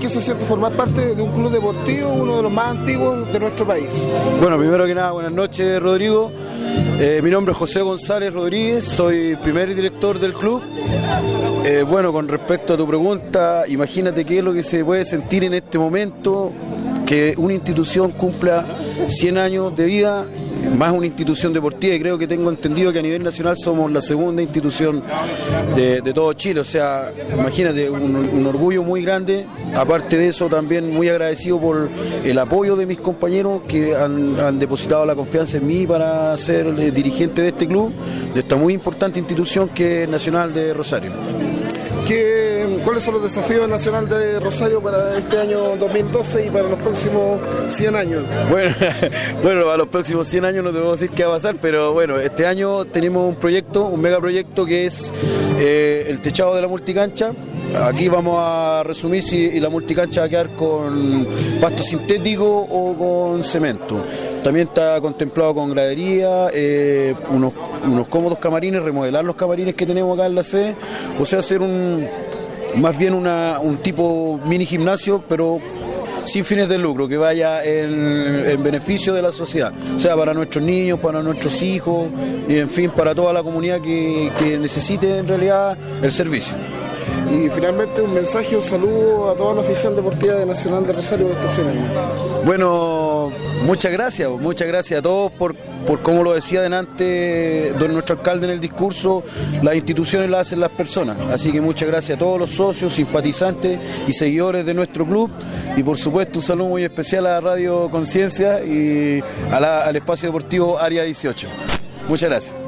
qué se siente formar parte de un club deportivo, uno de los más antiguos de nuestro país? Bueno, primero que nada, buenas noches, Rodrigo. Mi nombre es José González Rodríguez, soy primer director del club. Bueno, con respecto a tu pregunta, imagínate qué es lo que se puede sentir en este momento, que una institución cumpla 100 años de vida, más una institución deportiva, y creo que tengo entendido que a nivel nacional somos la segunda institución de todo Chile. O sea, imagínate, un orgullo muy grande. Aparte de eso, también muy agradecido por el apoyo de mis compañeros que han depositado la confianza en mí para ser dirigente de este club, de esta muy importante institución que es Nacional de Rosario. ¿Cuáles son los desafíos Nacional de Rosario para este año 2012 y para los próximos 100 años? Bueno, a los próximos 100 años no te puedo decir qué va a pasar, pero bueno, este año tenemos un proyecto, un megaproyecto que es el techado de la multicancha. Aquí vamos a resumir si la multicancha va a quedar con pasto sintético o con cemento. También está contemplado con gradería, unos cómodos camarines, remodelar los camarines que tenemos acá en la sede, o sea, hacer más bien un tipo mini gimnasio, pero sin fines de lucro, que vaya en beneficio de la sociedad, o sea, para nuestros niños, para nuestros hijos y en fin, para toda la comunidad que necesite en realidad el servicio. Y finalmente un mensaje, un saludo a toda la afición deportiva de Nacional de Rosario de estos 100 años. Bueno, muchas gracias a todos por como lo decía delante nuestro alcalde en el discurso, las instituciones las hacen las personas, así que muchas gracias a todos los socios, simpatizantes y seguidores de nuestro club, y por supuesto un saludo muy especial a Radio Conciencia y al espacio deportivo Área 18. Muchas gracias.